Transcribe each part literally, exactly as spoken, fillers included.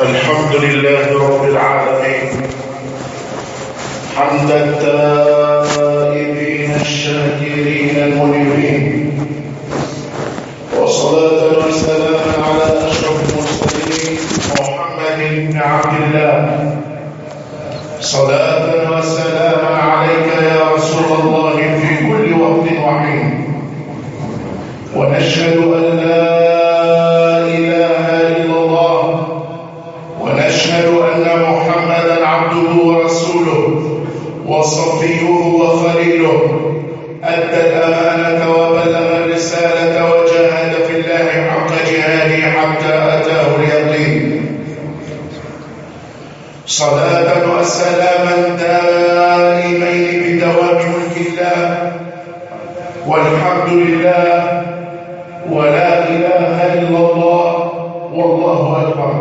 الحمد لله رب العالمين حمد التائبين الشاكرين المنيبين، وصلاة وسلاما على أشرف المرسلين محمد بن عبد الله. صلاة وسلاما عليك يا رسول الله في كل وقت وحين، ونشهد أن لا إله إلا الله، ونشهد أن محمدا عبده ورسوله وصفيه وخليله، أدى الأمانة وبلغ الرسالة وجاهد في الله حق جهاده حتى أتاه اليقين. صلاة وسلاما دائمين بدوام ملك الله، والحمد لله، ولا إله إلا الله، والله أكبر.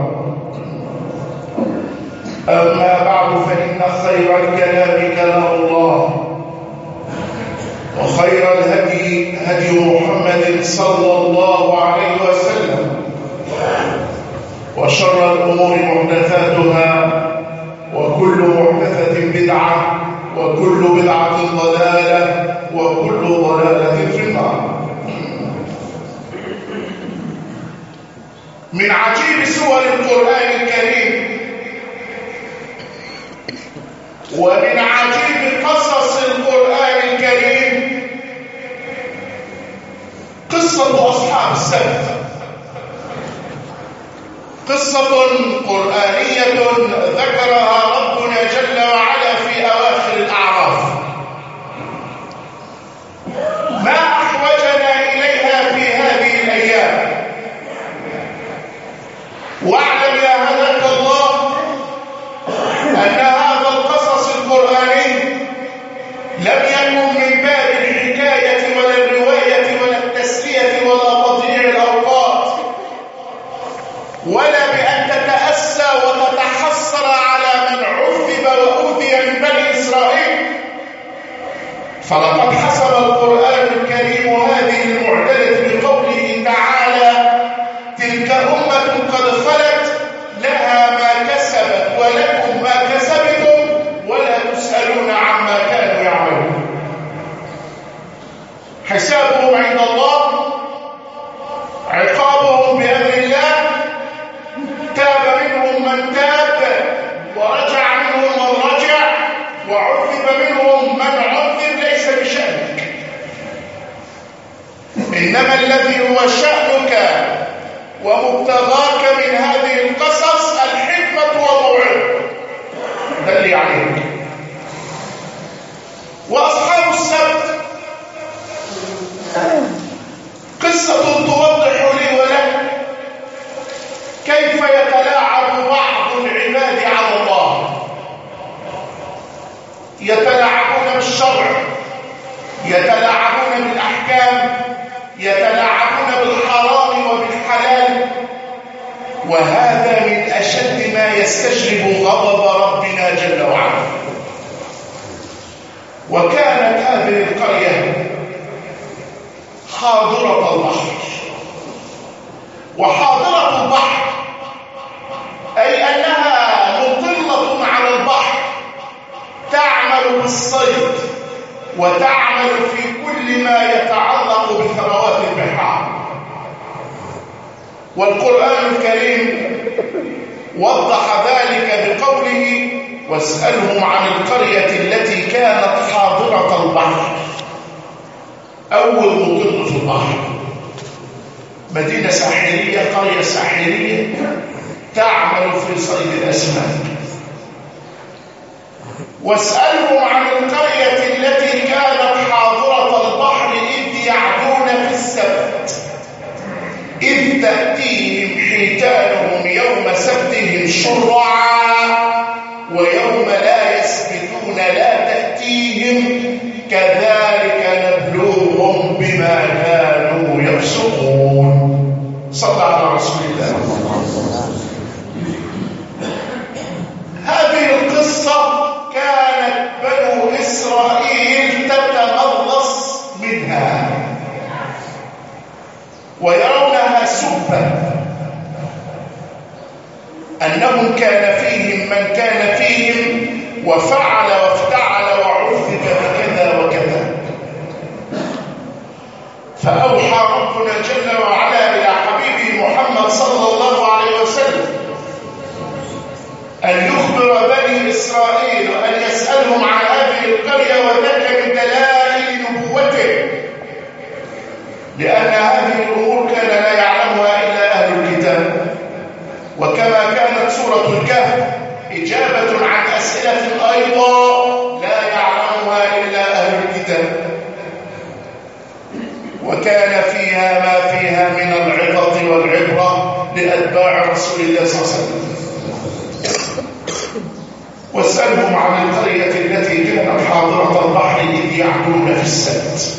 أما بعد، فإن خير الكلام كلام الله، وخير الهدي هدي محمد صلى الله عليه وسلم، وشر الأمور محدثاتها، وكل محدثة بدعة، وكل بدعة ضلالة، وكل ضلالة في النار. من عجيب سور القرآن الكريم ومن عجيب قصص القرآن الكريم قصة أصحاب السبت، قصة قرآنية ذكرها ربنا جل وعلا في أواخر الأعراف. ما أحوجنا إليها في هذه الأيام؟ واعلم يا هداك الله أن هذا القصص القرآني لم يكن من باب الحكاية ولا الرواية ولا التسلية ولا تضييع الأوقات، ولا بأن تتأسى وتتحسر على من عذب وأوذي من بني إسرائيل. فلقد حسب القرآن الكريم هذه المعتدة بقوله تعالى: تلك أمة قد خلت لها ما كسبت ولكم ما كسبتم ولا تسألون عما كانوا يعملون. حسابهم عند الله، عقابهم بأمر الله، تاب منهم من تاب، ورجع منهم من رجع، وعذب منهم من عذب. ليس بشأنك، إنما الذي هو شأنك ومبتغاك من هذه القصص الحكمة والموعظة. ده اللي عليك. وأصحاب السبت قصة توضح لي ولك كيف يتلاعب بعض العباد على الله، يتلاعبون بالشرع، يتلاعبون بالأحكام، يتلاعبون بالحرام وبالحلال، وهذا من أشد ما يستجلب غضب ربنا جل وعلا. وكانت هذه القرية حاضرة البحر. وحاضرة البحر أي أنها مطلة على البحر، تعمل بالصيد وتعمل في كل ما يتعلق بثروات البحار. والقرآن الكريم وضح ذلك بقوله: واسألهم عن القرية التي كانت حاضرة البحر. أول مطل في البحر، مدينة ساحلية، قرية ساحلية تعمل في صيد الأسماك. واسألهم عن القرية التي كانت حاضرة البحر إذ يعدون في السبت إذ تأتيهم حيتانهم يوم سبتهم شرعا ويوم لا يسبتون لا تأتيهم كذلك نبلوهم بما كانوا يفسقون. صلى على رسول الله. هذه القصة كانت بنو إسرائيل تتملص منها ويرونها سبا، أنهم كان فيهم من كان فيهم وفعل وافتعل وعذب بكذا وكذا. فأوحى ربنا جل وعلا إلى حبيبه محمد صلى الله عليه وسلم أن يخبر بني إسرائيل وأن يسألهم عن هذه القرية وذلك من دلائل نبوته، لأن هذه الأمور كان لا يعلمها إلا أهل الكتاب. وكما كانت سورة الكهف إجابة عن أسئلة أيضا لا يعلمها إلا أهل الكتاب، وكان فيها ما فيها من العظة والعبرة لأتباع رسول الله صلى الله عليه وسلم. واسألهم عن القرية التي كانت حاضرة البحر إذ يعدون في السبت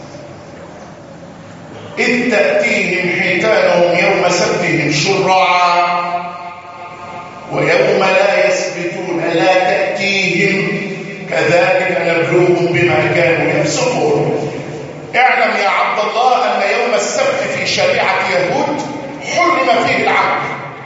إذ تأتيهم حيتانهم يوم سبتهم شرعا ويوم لا يسبتون لا تأتيهم كذلك نبلوهم بما كانوا يفسقون. اعلم يا عبد الله أن يوم السبت في شريعة يهود حرم فيه العبد،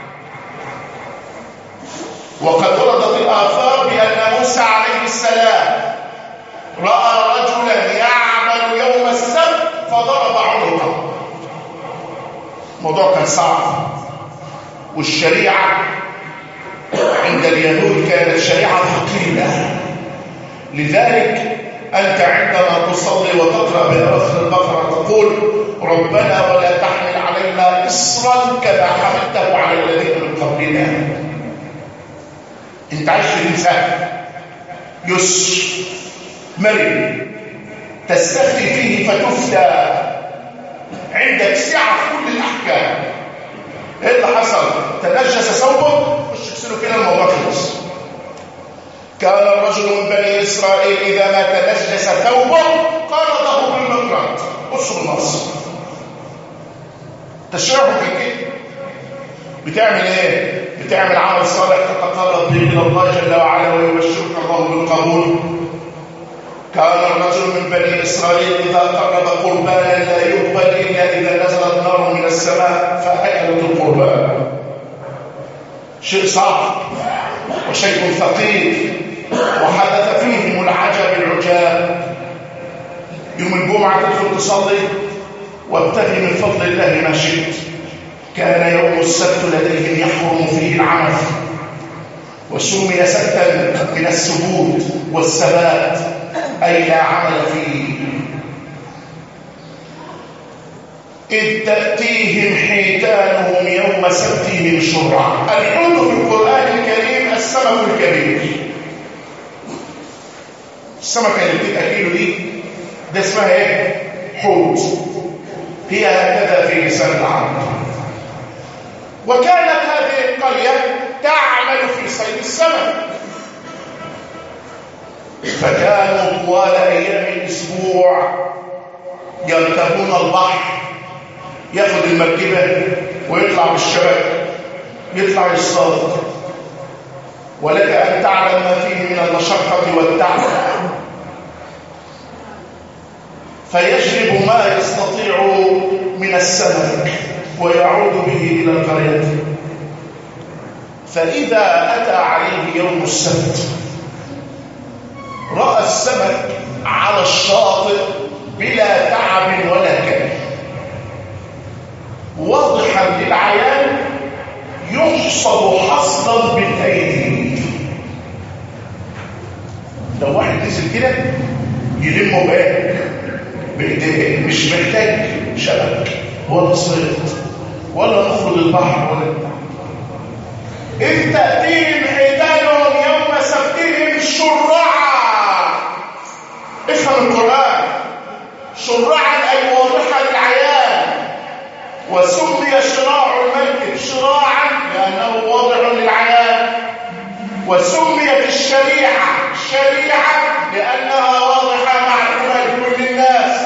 وقد وردت الآثار بأن موسى عليه السلام رأى رجلا يعمل يوم السبت فضرب عنقه. الموضوع كان صعب، والشريعة عند اليهود كانت شريعة ثقيلة، لذلك أنت عندما تصلي وتقرأ بآخر البقرة تقول ربنا ولا تحمل علينا إصرا كما حملته على الذين من قبلنا. انت عايش في انسان يسر مرن تستفتي فيه فتفتى، عندك سعة في كل الأحكام. ايه اللي حصل؟ تنجس ثوبه، مش تغسله كده الموضوع خلص. كان الرجل من بني إسرائيل إذا ما تنجس ثوبه قرضه بالمقراط. بصوا النص تشرحه في كده. بتعمل ايه؟ بتعمل عمل صالح تتقرب به الى الله جل وعلا ويبشرك الله بالقبول. كان الرجل من بني اسرائيل اذا قرب قربانا لا يقبل الا اذا نزلت نار من السماء فاكلت القربان. شيء صعب وشيء ثقيل، وحدث فيهم العجب العجاب. يوم الجمعه تدخل تصلي وابتغي من فضل الله ما شئت. كان يوم السبت لديهم يحرم فيه العمل، وسمي سبتا من السبوت والسبات أي لا عمل فيه. إذ تأتيهم حيتانهم يوم سبتهم شرعا. الحوت في القرآن الكريم السمك الكبير. السمكة اللي بتتأكله دي ده اسمها ايه؟ حوت. هي هكذا في لسان العرب. وكانت هذه القرية تعمل في صيد السمك، فكانوا طوال أيام الأسبوع يركبون البحر، ياخذ المركبة ويطلع بالشبكة، يطلع يصطاد. ولك أن تعلم ما فيه من المشقة والتعب، فيجلب ما يستطيع من السمك ويعود به إلى القرية. فإذا أتى عليه يوم السبت رأى السمك على الشاطئ بلا تعب ولا كد، واضحا للعيان يحصد حصدا بالأيدي. لو واحد نزل كده يلمه باك بإيديه، مش محتاج شبك ولا صيد ولا نخرج البحر ولا بتاع. إذ تأتيهم حيتانهم يوم سبتهم شرعا. افهم القرآن، شرعا أي واضحا للعيان. وسمي شراع المركب شراعا لأنه واضح للعيان، وسميت الشريعة شريعة لأنها واضحة معلومة لكل الناس.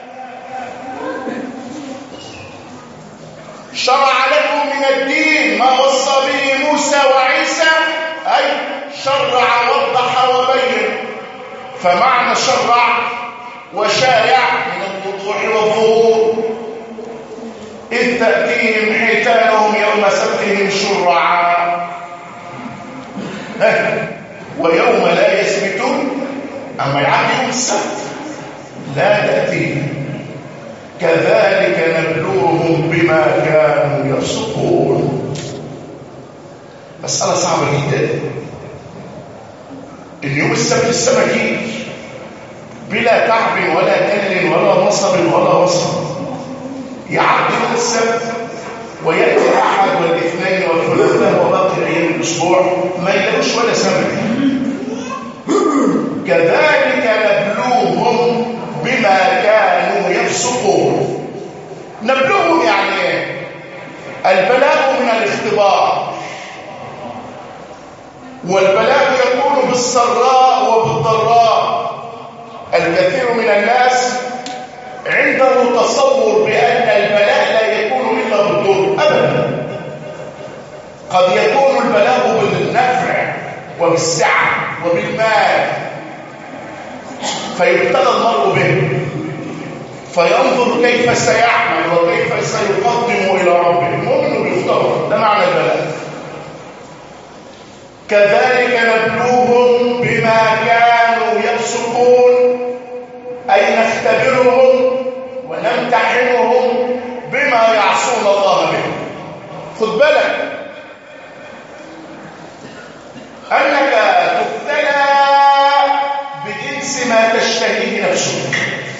شرع لكم من الدين ما وصى به موسى وعيسى، أي شرع وضح وبين. فمعنى شرع وشارع من الوضوح والظهور. إذ تأتيهم حيتانهم يوم سبتهم شرعا ويوم لا يثبتون، أما يعدي يوم السبت لا تأتيهم. كذلك نبلوهم بما كانوا يفسقون. مسألة صعبة جدا إن يوم السبت السماء تيجي بلا تعب ولا كل ولا نصب ولا وصب، يعدي يوم السبت ويأتي الأحد والاثنين والثلاثاء وباقي أيام الأسبوع ما يلاقوش ولا سمك. كذلك نبلوهم بما كانوا يفسقون. نبلوهم يعني ايه؟ البلاء من الاختبار، والبلاء يكون بالسراء وبالضراء. الكثير من الناس عنده تصور بأن البلاء لا يكون إلا بالضر، أبدا. قد يكون البلاء بالنفع وبالسعة وبالمال، فيبتلى المرء به فينظر كيف سيعمل وكيف سيقدم إلى ربه. المؤمن بيختبر، ده معنى البلاء. كذلك نبلوهم بما كانوا يفسقون، أي نختبرهم ونمتحنهم بما يعصون الله به. خد بالك أنك تبتلى بجنس ما تشتهيه نفسك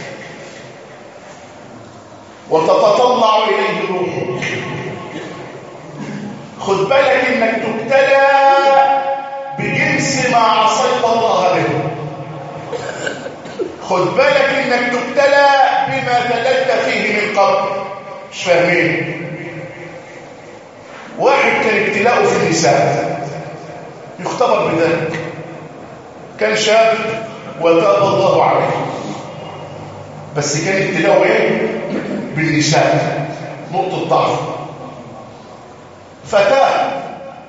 وتتطلع إليه روحك. خد بالك أنك تبتلى بجنس ما عصيت الله به. خد بالك أنك تبتلى بما دللت فيه من قبل. مش فاهمين؟ واحد كان ابتلاؤه في النساء يختبر بذلك، كان شاب وتاب الله عليه، بس كان ابتلاؤه ايه؟ بالنساء، نقطة ضعف، فتاب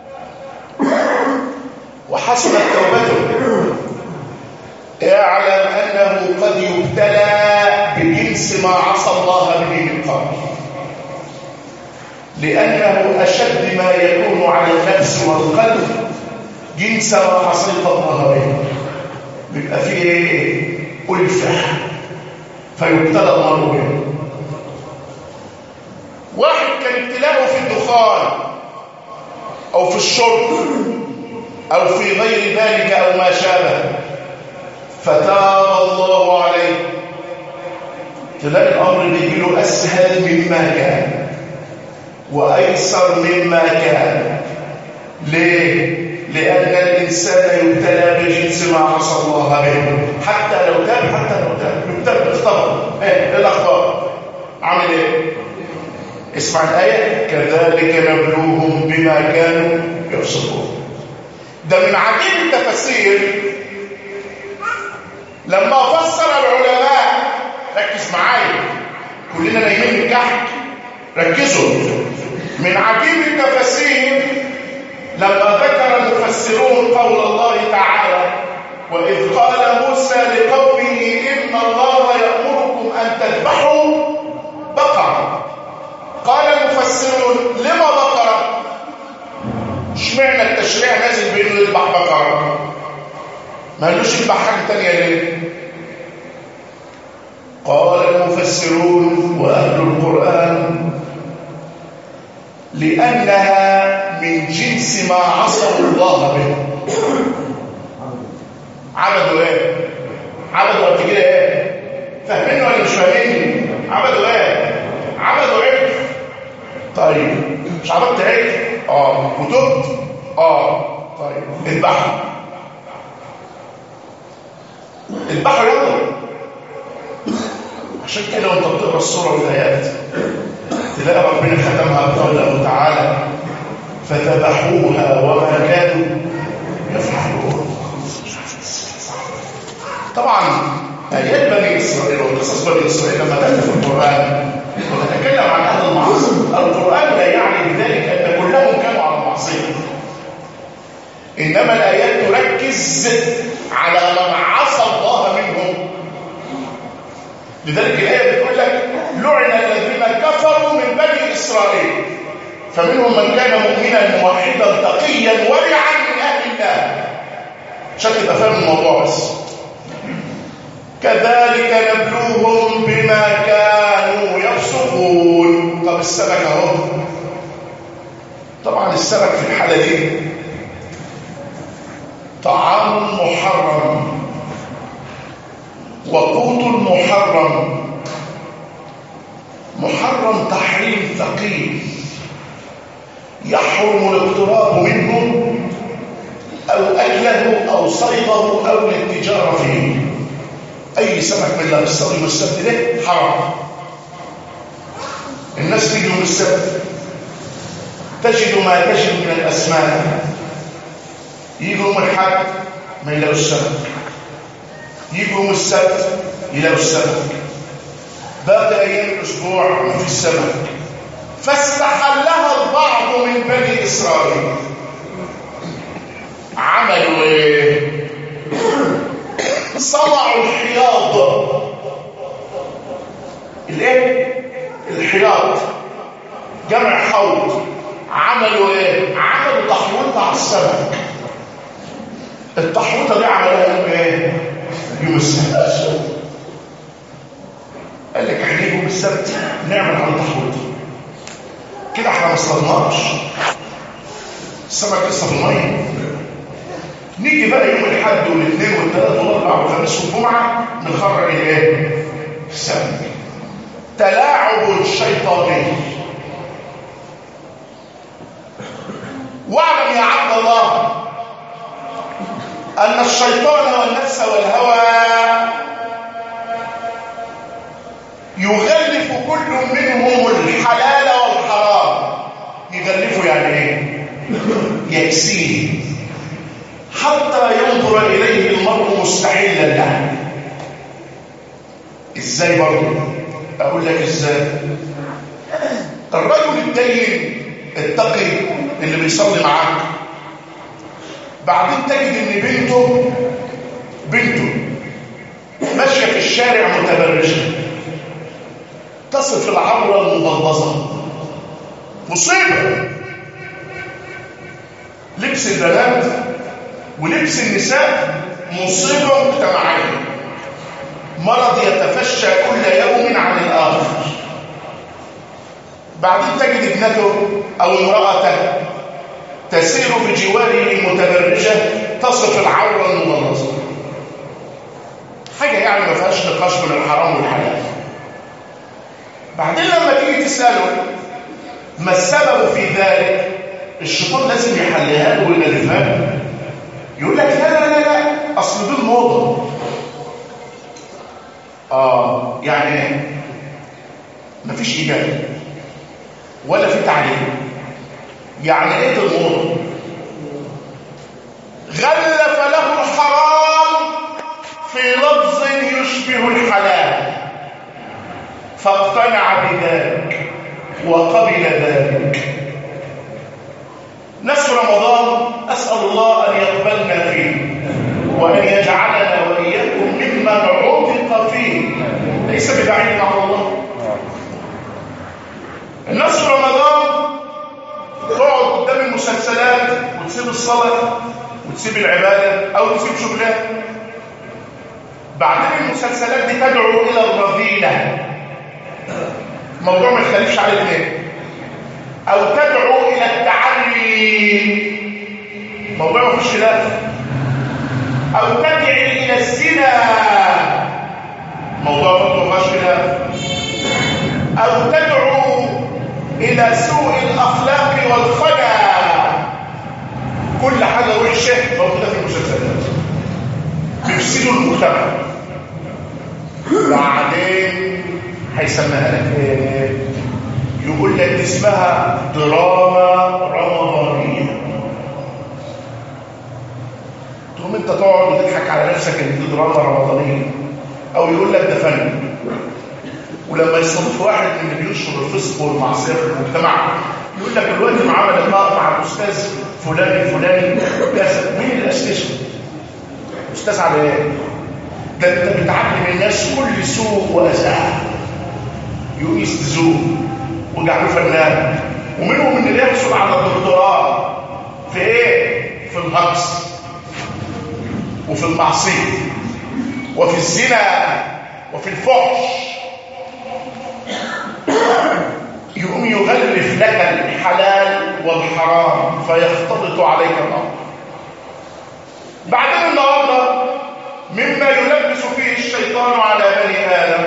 وحسنت توبته. اعلم انه قد يبتلى بجنس ما عصى الله به من قبل، لانه اشد ما يكون على النفس والقلب جنس ما عصيت الله به. بيبقى فيه ايه؟ ألفة، فيبتلى المرء به. واحد كان ابتلاؤه في الدخان او في الشرب او في غير ذلك او ما شابه، فتاب الله عليه. تلاقي الامر بيجيله اسهل مما كان وايسر مما كان. ليه؟ لأن الإنسان يبتلى بجنس ما عصى الله به، حتى لو تاب، حتى لو تاب يبتلى. اختبر ايه الأخبار؟ عمل ايه؟ اسمع الآية: كذلك نبلوهم بما كانوا يفسقون. ده من عجيب التفسير لما فسر العلماء. ركز معايا، كلنا نايمين من تحت، ركزوا. من عجيب التفسير لما ذكر المفسرون قول الله تعالى: وإذ قال موسى لقومه إن الله يأمركم أن تذبحوا بقرة. قال المفسرون: لما بقرة؟ اشمعنى التشريع نازل بأنه يذبح بقرة؟ ما قالوش يذبح حاجة تانية ليه؟ قال المفسرون وأهل القرآن: لأنها من جنس ما عصوا الله به. عبدوا ايه؟ عبدوا قبل كده ايه؟ فاهمين ولا مش فاهمين؟ عبدوا ايه؟ عبدوا عجل. طيب مش عبدت عجل؟ اه. وتبت؟ اه. طيب اذبحوا، اذبحوا يلا. عشان كده وانت بتقرا السوره والايات تلاقي ربنا ختمها بقوله تعالى: فذبحوها وما كانوا يفعلون. طبعا ايات بني اسرائيل وقصص بني اسرائيل لما تاتي في القران وتتكلم عن اهل المعصيه، القران لا يعني بذلك ان كلهم كانوا على المعصيه، انما الايات تركز على من عصى الله منهم. لذلك الايه بتقول لك: لعن الذين كفروا من بني اسرائيل. فمنهم من كان مؤمنا موحدا تقيا ورعا من اهل الله. عشان تبقى فاهم الموضوع بس. كذلك نبلوهم بما كانوا يفسقون. طب السمك اهو، طبعا السمك في الحاله دي طعام محرم وقوت محرم، محرم تحريم ثقيل، يحرم الاقتراب منه او اكله او صيده او الاتجار فيه. اي سمك من اللي الصيد والسبت ده حرام. الناس تيجي يوم السبت تجد ما تجد من الاسماك، يجوا يوم الاحد ما يلاقوا السمك، يجوا يوم السبت يلاقوا السمك، باقي ايام الاسبوع ما فيش سمك. فاستحلها البعض من بني اسرائيل. عملوا ايه؟ صنعوا الحياض. الايه؟ الحياض جمع حوض. عملوا ايه؟ عملوا تحويطه على السمك. التحويطه دي عملوها يوم ايه؟ يوم السبت. قال لك احنا يوم السبت نعمل على تحويطه كده، احنا ما صطدناش السمك لسه في الميه. نيجي بقى يوم الاحد والاثنين والثلاث والاربع والخميس والجمعه نخرج الايه؟ السمك. تلاعب شيطاني. واعلم يا عبد الله ان الشيطان والنفس والهوى يغلف كل منهم الحلال والحرام. يغلفه يعني ايه؟ يكسيه حتى ينظر اليه المرء مستحيلا له. ازاي برضه؟ اقول لك ازاي. الرجل الدين التقي اللي بيصلي معاك، بعدين تجد ان بنته بنته ماشيه في الشارع متبرجه، تصف العوره المبلظه. مصيبه. لبس البنات ولبس النساء مصيبه مجتمعيه، مرض يتفشى كل يوم عن الاخر. بعدين تجد ابنته او امراته تسير بجواره متبرجه تصف العوره المبلظه. حاجه يعني ما فيهاش نقاش بين الحرام والحلال. بعدين لما تيجي تساله ما السبب في ذلك، الشيطان لازم يحلها له ويغلفها له. يقول لك لا لا لا لا اصل دي الموضه. اه يعني مفيش اجابه ولا في تعليم. يعني ايه الموضه؟ غلف له الحرام في لفظ يشبه الحلال فاقتنع بذلك وقبل ذلك. نفس رمضان أسأل الله أن يقبلنا فيه وأن يجعلنا وإياكم ممن عتق فيه، ليس ببعيد عن الله. الناس في رمضان تقعد قدام المسلسلات وتسيب الصلاة وتسيب العبادة أو تسيب شغلها. بعدين المسلسلات دي تدعو إلى الرذيلة، موضوع ما يختلفش على الاثنين، أو تدعو إلى التعري، موضوع ما فيش خلاف، أو تدعي إلى الزنا، موضوع برضه ما فيش خلاف، أو تدعو إلى سوء الأخلاق والخنا. كل حاجة وحشة موجودة في المسلسلات، بيفسدوا المجتمع. بعدين هيسميها لك ايه؟ يقول لك اسمها دراما رمضانية. تقوم انت تقعد وتضحك على نفسك ان دي دراما رمضانية، او يقول لك ده فن. ولما يستضيف واحد من اللي بينشر الفسق والمعصيه في المجتمع يقول لك دلوقتي معاه لقاء مع الاستاذ فلان الفلاني كذا. مين اللي اسسه؟ استاذ على ايه؟ ده انت بتعلم الناس كل سوء واساءه، يقوم يستزوه ويجعله فنان ومنهم اللي يحصل على الدكتوراه في ايه؟ في الهجس وفي المعصيه وفي الزنا وفي الفحش. يقوم يغلف لك الحلال والحرام فيختلط عليك الامر. بعدين النهارده مما يلبس فيه الشيطان على بني ادم،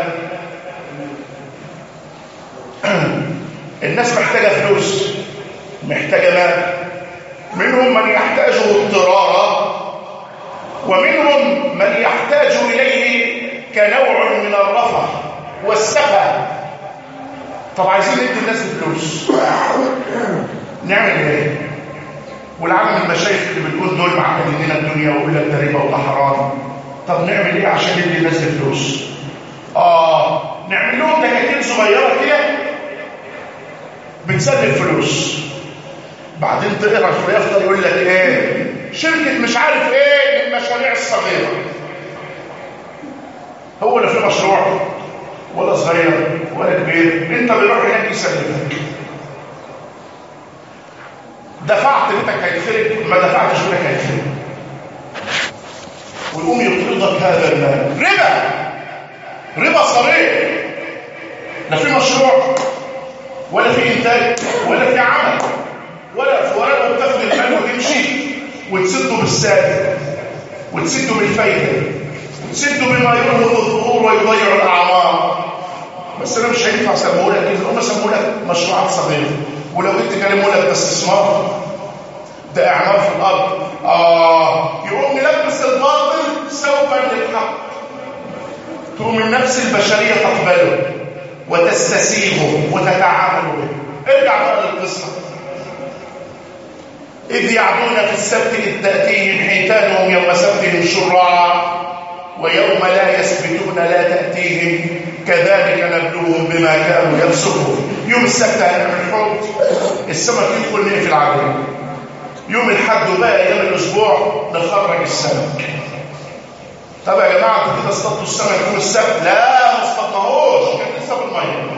الناس محتاجه فلوس، محتاجه مال. منهم من يحتاجه اضطرارا، ومنهم من يحتاج اليه كنوع من الرفاه والسفه. طب عايزين ندي الناس الفلوس، نعمل ايه؟ والعالم المشايخ اللي بتقول دول معقدين لنا الدنيا ويقول لك ده ربا وده حرام. طب نعمل ايه عشان ندي الناس الفلوس؟ اه نعمل لهم دكاكين صغيره كده بتسلم فلوس. بعدين تقرا في اليافطه يقول لك ايه؟ شركه مش عارف ايه للمشاريع الصغيره. هو لا في مشروع ولا صغير ولا كبير، انت بيروح هناك يسلمك. دفعت بيتك هيتخرب، ما دفعتش بيتك هيتخرب. ويقوم يطردك هذا المال. ربا، ربا صريح. لا في مشروع ولا في انتاج ولا في عمل ولا في ورقه بتاخد المال وتمشي وتسده بالسالب وتسده بالفايده وتسده بما يرهق الظهور ويضيع الاعمار. بس انا مش هينفع اسميه لك كده، هم سموه لك مشروعات صغيره، ولو جيت تكلموا لك ده استثمار، ده اعمار في الارض. اه يقوم يلبس الباطل سوفا للحق، تقوم النفس البشريه تقبله وتستسيغه وتتعامل به. ارجع بقى للقصه. اذ يعدون في السبت اذ تاتيهم حيتانهم يوم سبتهم شرعا ويوم لا يسبتون لا تاتيهم كذلك نبلوهم بما كانوا يفسقون. يوم السبت هنعمل حوض، السمك يدخل نقفل عليه. يوم الحد بقى ايام الاسبوع نخرج السمك. طب يا جماعه انتوا كده اصطادتوا السمك يوم السبت؟ لا ما اصطادناهوش، كان لسه في الميه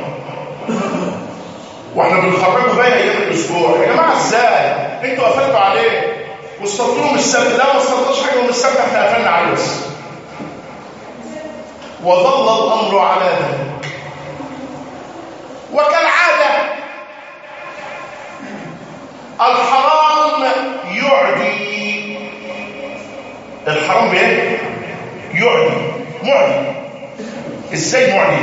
واحنا بنخرجه بقى ايام الاسبوع. يا جماعه ازاي؟ انتوا قفلتوا عليه واصطادتوه من السبت؟ لا ما اصطادناش حاجه يوم السبت، احنا قفلنا عليه بس. وظل الامر على ذلك. وكالعاده الحرام يعدي. الحرام بايه؟ يعدي. معدي. ازاي معدي؟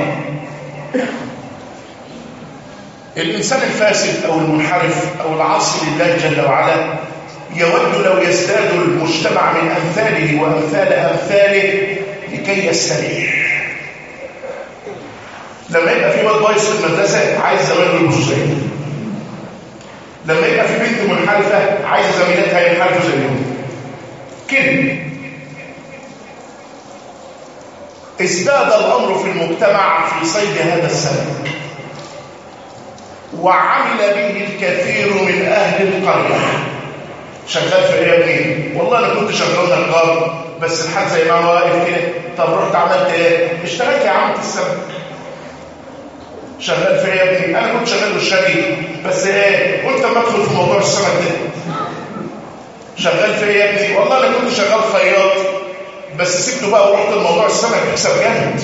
الانسان الفاسد او المنحرف او العاصي لله جل وعلا يود لو يزداد المجتمع من امثاله وامثال امثاله لكي يستريح. لما يبقى في واد بايظ في المدرسه عايز زمايله يبقوا زيه. لما يبقى في بنت منحرفه عايزه زميلاتها ينحرفوا زيهم. كده ازداد الامر في المجتمع في صيد هذا السمك، وعمل به الكثير من اهل القريه. شغال في ايه يا ابني؟ والله انا كنت شغال نجار بس الحال زي ما هو واقف كده. طب رحت عملت ايه؟ اشتغلت يا عم في السمك. شغال في ايه يا ابني؟ انا كنت شغال بالشري بس ايه؟ قلت اما ادخل في موضوع السمك ده. شغال في ايه يا ابني؟ والله انا كنت شغال خياط بس سبته بقى ورحت الموضوع السمك بيكسب جامد.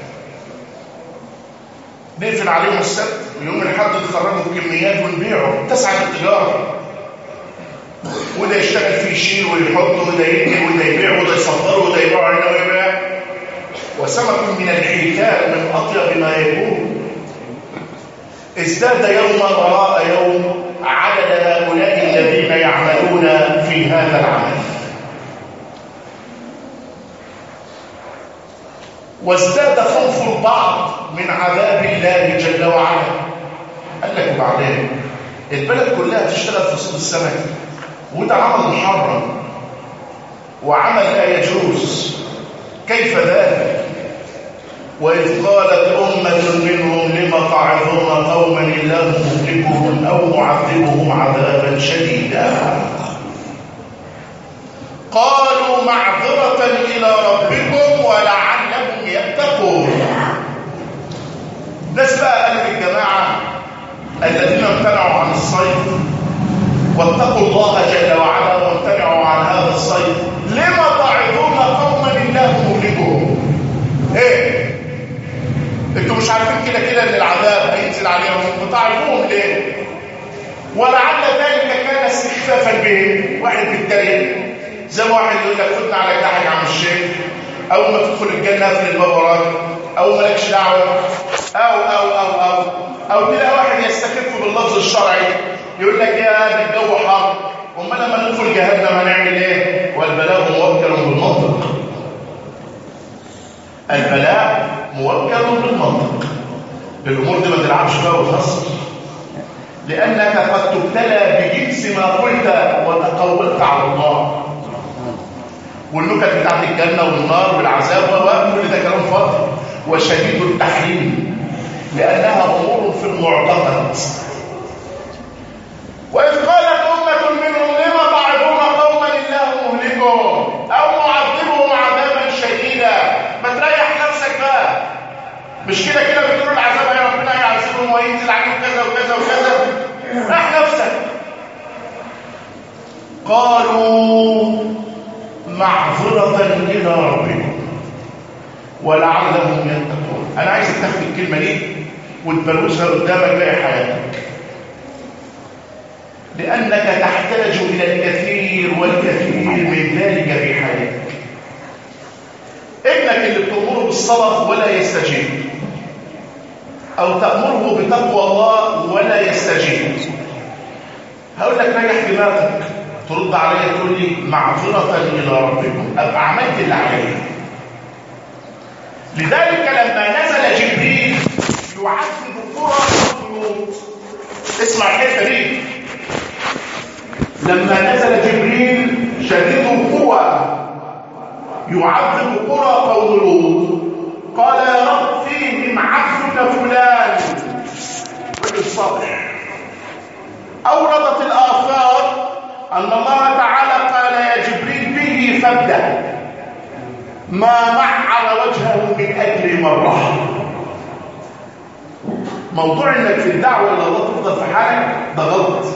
نقفل عليهم السبت ويوم الاحد نخرجوا بكميات ونبيعه، تسعى التجاره. وده يشتغل فيه يشيل ويحط وده ينقل وده يبيع وده يصدره وده يبيع هنا ويبيع. وسمك من الحيتان من اطيب ما يكون. ازداد يوما وراء يوم عدد هؤلاء الذين يعملون في هذا العمل، وازداد خوف البعض من عذاب الله جل وعلا. قال لك وبعدين البلد كلها تشتغل في صيد السمك وده عمل محرم وعمل لا يجوز، كيف ذلك؟ وإذ قالت أمة منهم لم تعظون قوما الله مهلكهم أو معذبهم عذابا شديدا قالوا معذرة إلى ربكم ولعلهم يتقون. ناس بقى قالوا الجماعة الذين امتنعوا عن الصيد واتقوا الله جل وعلا وامتنعوا عن هذا الصيد، لما تعظون قوما الله مهلكهم؟ ايه انتوا مش عارفين كده كده ان العذاب هينزل عليهم، بتعظوهم ليه؟ ولعل ذلك كان استخفافا بهم. واحد بالتالي زي ما واحد يقول لك خدنا على جناحك يا عم الشيخ، اول ما تدخل الجنه اقفل الباب وراك، او مالكش دعوه، او او او او او تلاقي واحد يستخف باللفظ الشرعي يقول لك يا ده الجو حر، امال لما ندخل جهنم هنعمل ايه؟ والبلاء موكل بالمنطق. البلاء موكل بالمنطق. الامور دي ما تلعبش فيها وتهزر، لانك قد تبتلى بجنس ما قلت وتقولت على الله. والنكت بتاعت الجنه والنار والعذاب وكل ده كلام فاضي وشديد التحريم، لانها امور في المعتقد. واذ قالت امه منهم لم تعظون قوما الله مهلكهم او معذبهم عذابا شديدا. ما تريح نفسك بقى، مش كده كده بتقول العذاب يا ربنا يعذبهم وينزل عليهم كذا وكذا وكذا، ريح نفسك. قالوا معذرة إلى ربكم ولعلهم يتقون. أنا عايز تاخد الكلمة دي وتبروزها قدامك باقي حياتك، لأنك تحتاج إلى الكثير والكثير من ذلك في حياتك. ابنك اللي بتأمره بالصلاة ولا يستجيب، أو تأمره بتقوى الله ولا يستجيب، هقول لك ريح دماغك، ترد عليا تقول لي معذرة إلى ربكم، أبقى عملت اللي عليا. لذلك لما نزل جبريل يعذب قرى لوط، اسمع الحته دي، لما نزل جبريل شديد القوى يعذب قرى قوم لوط، قال يا رب فيهم عبدك فلان رجل صالح. أوردت الآثار أن الله تعالى قال يا جبريل به فابدأ، ما معر وجهه من أجل مرة. موضوع انك في الدعوة إلى الله تفضل في حالك ده غلط.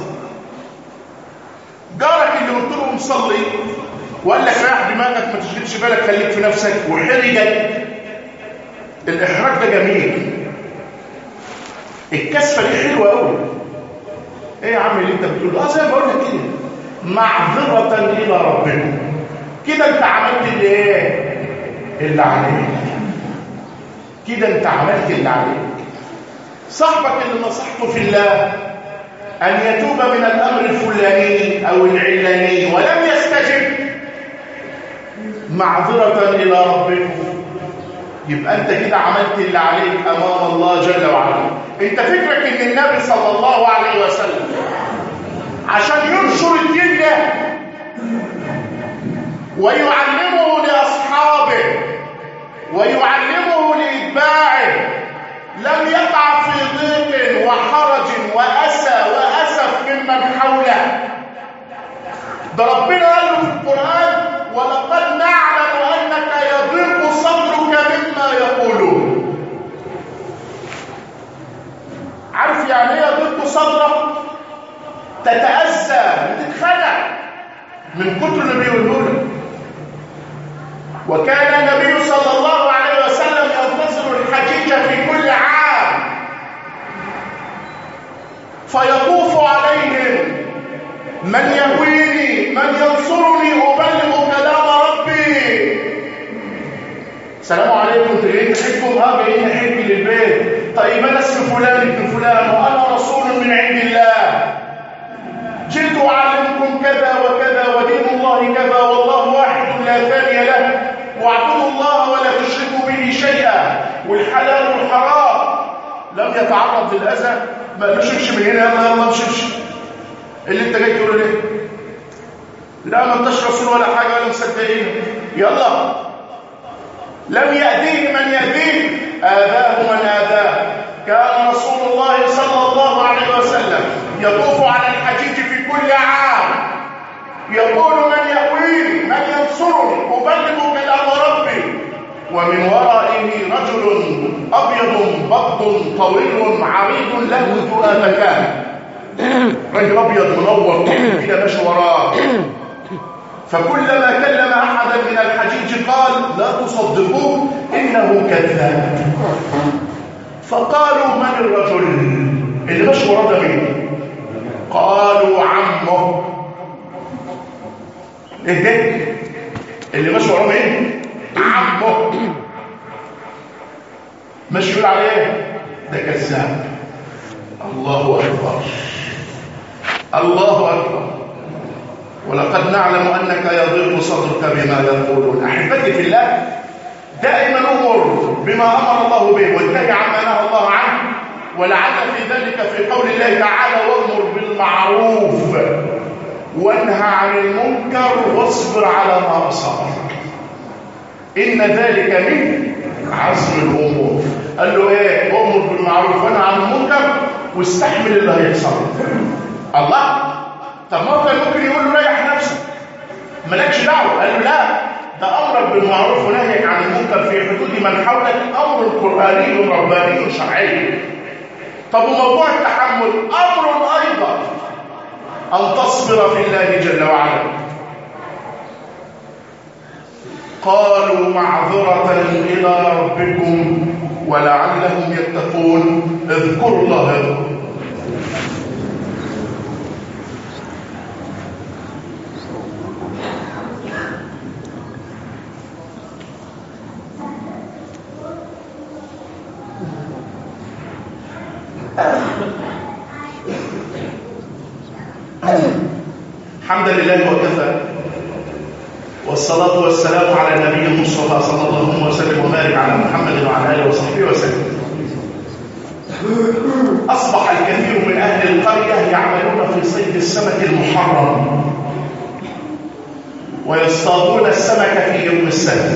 جارك اللي قلت له مصلي وقال لك ريح دماغك ما تشغلش بالك خليك في نفسك وحرجك، الإحراج ده جميل، الكسفة دي حلوة قوي. ايه يا عم اللي انت بتقول؟ اه زي ما بقول لك كده، معذرة إلى ربنا، كده انت عملت اللي ايه؟ اللي عليك، كده انت عملت اللي عليك. صاحبك اللي نصحته في الله ان يتوب من الامر الفلاني او العلاني ولم يستجب، معذرة الى ربكم، يبقى انت كده عملت اللي عليك امام الله جل وعلا. انت فكرك ان النبي صلى الله عليه وسلم عشان ينشر الدين ده ويعلمه لاصحابه ويعلمه لاتباعه لم يقع في ضيق وحرج واسى واسف ممن حوله؟ ده ربنا قال له في القران ولقد نعلم انك يضيق صدرك مما يقولون. عارف يعني ايه يضيق صدرك؟ تتأذى وتتخنق من كتر اللي بيقولوا لك. وكان النبي صلى الله عليه وسلم ينتظر الحجيج في كل عام فيطوف عليهم من يهويني من ينصرني أبلغ كلام ربي. السلام عليكم، انتوا جايين تحجوا؟ اه جايين نحج للبيت. طيب انا اسم فلان ابن فلان وانا رسول من عند الله، جئت اعلمكم كذا وكذا ودين الله كذا والله واحد لا ثاني له واعبدوا الله ولا تشركوا به شيئا والحلال والحرام. لم يتعرض للاذى، ما نمشيش من هنا، يلا يلا نمشيش. اللي انت جاي تقول ليه؟ لا ما انتش رسول ولا حاجه ولا مصدقين، يلا. لم يأذيه من يأذيه، آذاه من آذاه. كان رسول الله صلى الله عليه وسلم يطوف على الحجيج في كل عام يقول من يأويني من ينصرني أبلغ كلام ربي. ومن ورائه رجل أبيض بط طويل عريض له ذؤابتان، رجل أبيض منور كده ماشي وراه. فكلما كلم أحدا من الحجيج قال لا تصدقوه إنه كذاب. فقالوا من الرجل اللي ماشي وراه ده مين؟ قالوا عمه. ايه ده اللي ماشي وراه مين؟ عمه. مش يقول عليه ده كذاب. الله اكبر الله اكبر. ولقد نعلم انك يضيق صدرك بما يقولون. احبتي في الله، دائما امر بما امر الله به وانتهي عما نهى الله عنه، ولعل في ذلك في قول الله تعالى وامر بالمعروف وانهى عن المنكر واصبر على ما اصابك ان ذلك من عزم الامور. قال له ايه؟ امر بالمعروف وانهى عن المنكر واستحمل اللي هيحصل. الله، طب ما كان ممكن يقول له ريح نفسك مالكش دعوه. قال له لا، ده امرك بالمعروف ونهيك عن المنكر في حدود من حولك امر قراني رباني شرعي. طب وموضوع التحمل امر ايضا ان تصبر في الله جل وعلا. قالوا معذرة إلى ربكم ولعلهم يتقون اذكروا الله يذكركم. حمدا لله وكفى، والصلاة والسلام على النبي المصطفى صلى الله عليه وسلم وبارك على محمد وعلى آله وصحبه وسلم. أصبح الكثير من أهل القرية يعملون في صيد السمك المحرم ويصطادون السمك في يوم السبت،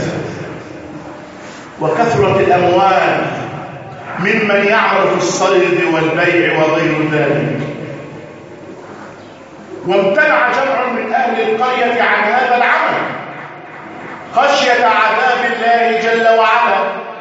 وكثرة الأموال ممن يعمل في الصيد والبيع وغير ذلك. وامتنع جمع من أهل القرية عن هذا العمل خشية عذاب الله جل وعلا،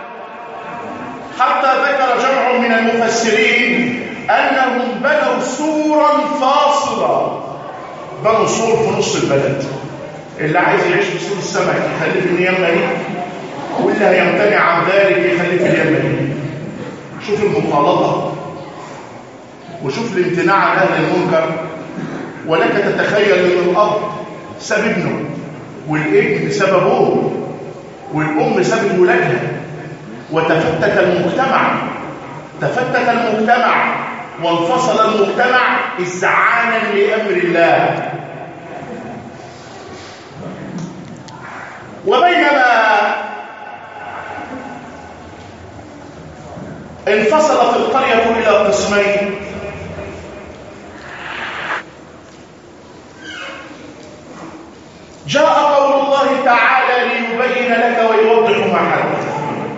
حتى ذكر جمع من المفسرين أنهم بنوا سورا فاصلا. بنوا سور في نص البلد، اللي عايز يعيش في سور السمك يخليه في اليمة دي، واللي هيمتنع عن ذلك يخليه في اليمة دي. شوف المخالطة وشوف الامتناع عن أهل المنكر. ولك تتخيل ان الاب ساب ابنه والابن ساب ابوه والام سابت ولادها وتفتت المجتمع تفتت المجتمع وانفصل المجتمع إذعانا لأمر الله. وبينما انفصلت القرية إلى قسمين، جاء قول الله تعالى ليبين لك ويوضح ما حدث.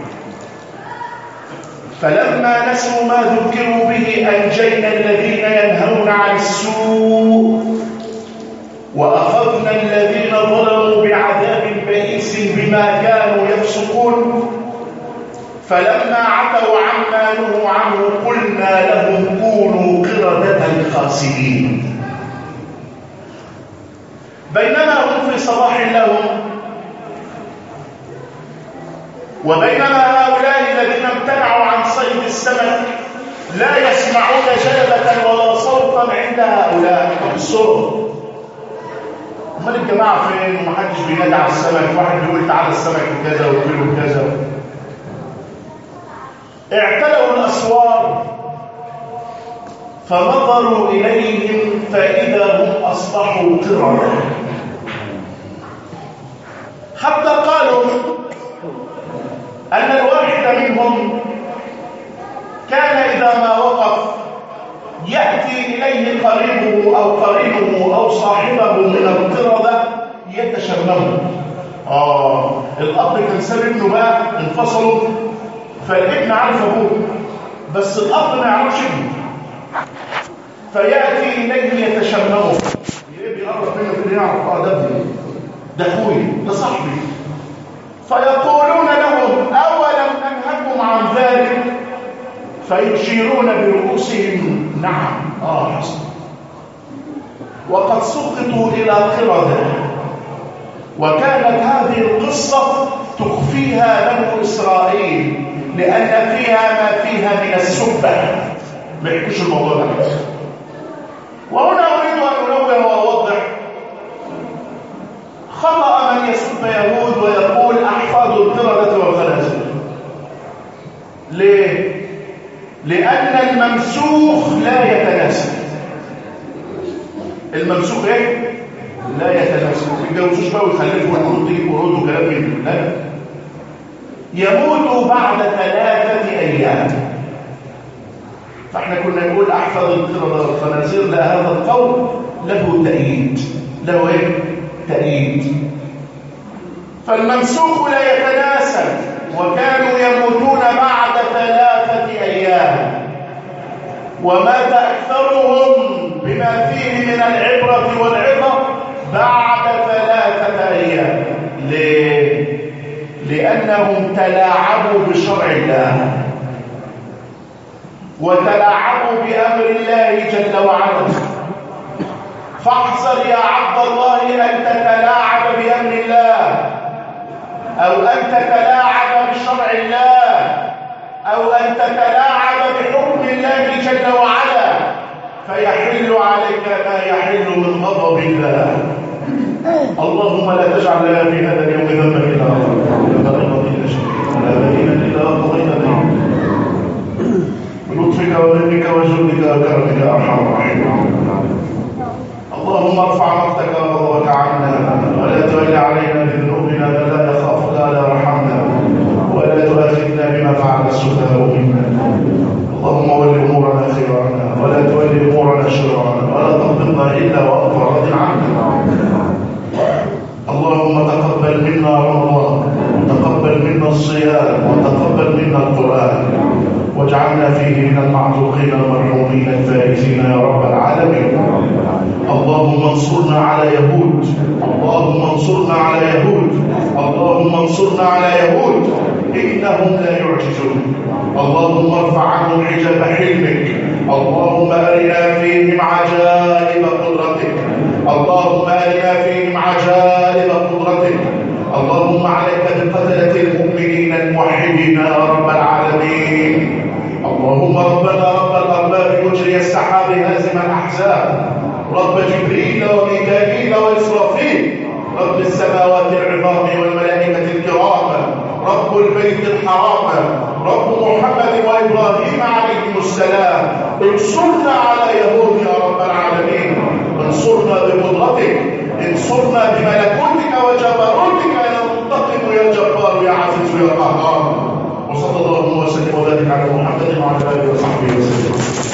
فلما نسوا ما ذكروا به أنجينا الذين ينهون عن السوء وأخذنا الذين ظلموا بعذاب بئيس بما كانوا يفسقون. فلما عتوا عما نهوا عنه قلنا لهم كونوا قردة خاسئين. بينما هم في صباح لهم، وبينما هؤلاء الذين امتنعوا عن صيد السمك لا يسمعون جلبة ولا صوتا عند هؤلاء. طب الصوت امال الجماعه فين ومحدش بينادي على السمك؟ واحد بيقول تعالى السمك كذا وكيلو كذا. اعتلوا الاسوار فنظروا اليهم فاذا هم اصبحوا قردة، حتى قالوا أن الواحد منهم كان إذا ما وقف يأتي إليه قريبه أو قريبه أو صاحبه من القردة يتشممه. آه الأب كان ساب ابنه بقى، انفصلوا، فالابن عارف أبوه بس الأب ما يعرفش ابنه، فيأتي إليه يتشممه، بيقرب منه كده يعرف آه ده ابني، ده أخوي، ده صاحبي. فيقولون له فيشيرون برؤوسهم نعم آه حسن. وقد سقطوا إلى قردة، وكانت هذه القصة تخفيها بنو إسرائيل لأن فيها ما فيها من السبة، ما يحكوش الموضوع ده. وهنا أريد أن أنوه وأوضح خطأ من يسب يهود ويقول أحفاد القردة والخنازير. ليه؟ لأن الممسوخ لا يتناسب. الممسوخ ايه؟ لا يتناسب. ما يتجوزوش بقى ويخلفوا ورود ورود وكلام من لا يموت بعد ثلاثة أيام. فاحنا كنا نقول أحفاد القردة والخنازير، لا هذا القول له تأييد، له ايه؟ تأييد. فالممسوخ لا يتناسب، وكانوا يموتون بعد ثلاثة أيام، ومات أكثرهم بما فيه من العبرة والعظة بعد ثلاثة أيام. ليه؟ لأنهم تلاعبوا بشرع الله، وتلاعبوا بأمر الله جل وعلا. فاحذر يا عبد الله أن تتلاعب بأمر الله، أو أن تتلاعب بشرع الله، أو أن تتلاعب بحكم الله جل وعلا، فيحل عليك ما يحل من غضب الله. اللهم لا تجعل لنا في هذا اليوم ذنبا إلا غفرته، ولا مريضا إلا شفيته، ولا دينا إلا قضيت دينه، بلطفك ومنك وجودك وكرمك يا أرحم الراحمين. اللهم ارفع مقتك وغضبك عنا، ولا تول علينا بذنوبنا من لا يخافك ولا يرحمنا، ولا تؤاخذنا بما فعل السفهاء منا. اللهم ول امورنا خيرنا، ولا تول امورنا شرارنا، ولا تقبضنا الا وانت راض عنا. اللهم تقبل منا رمضان، وتقبل منا الصيام، وتقبل منا القرآن، واجعلنا فيه من المعتوقين المرحومين الفائزين يا رب العالمين. اللهم انصرنا على يهود، اللهم انصرنا على يهود، اللهم انصرنا على يهود، إنهم لا يعجزون. اللهم ارفع عنهم حجاب حلمك، اللهم أرنا فيهم عجائب قدرتك، اللهم أرنا فيهم عجائب قدرتك. اللهم عليك بقتلة المؤمنين الموحدين يا رب العالمين. اللهم ربنا رب الأرباب مجري السحاب هازم الأحزاب، رب جبريل وميكائيل وإسرافيل، رب السماوات العظام والملائكة الكرام، رب البيت الحرام، رب محمد وإبراهيم عليهم السلام. انصرنا على يهود يا رب العالمين، انصرنا بقدرتك، انصرنا بملكوتك وجبروتك يا منتقم يا جبار يا عزيز يا قهار. وصلى الله وسلم وبارك على محمد وعلى اله وصحبه وسلم.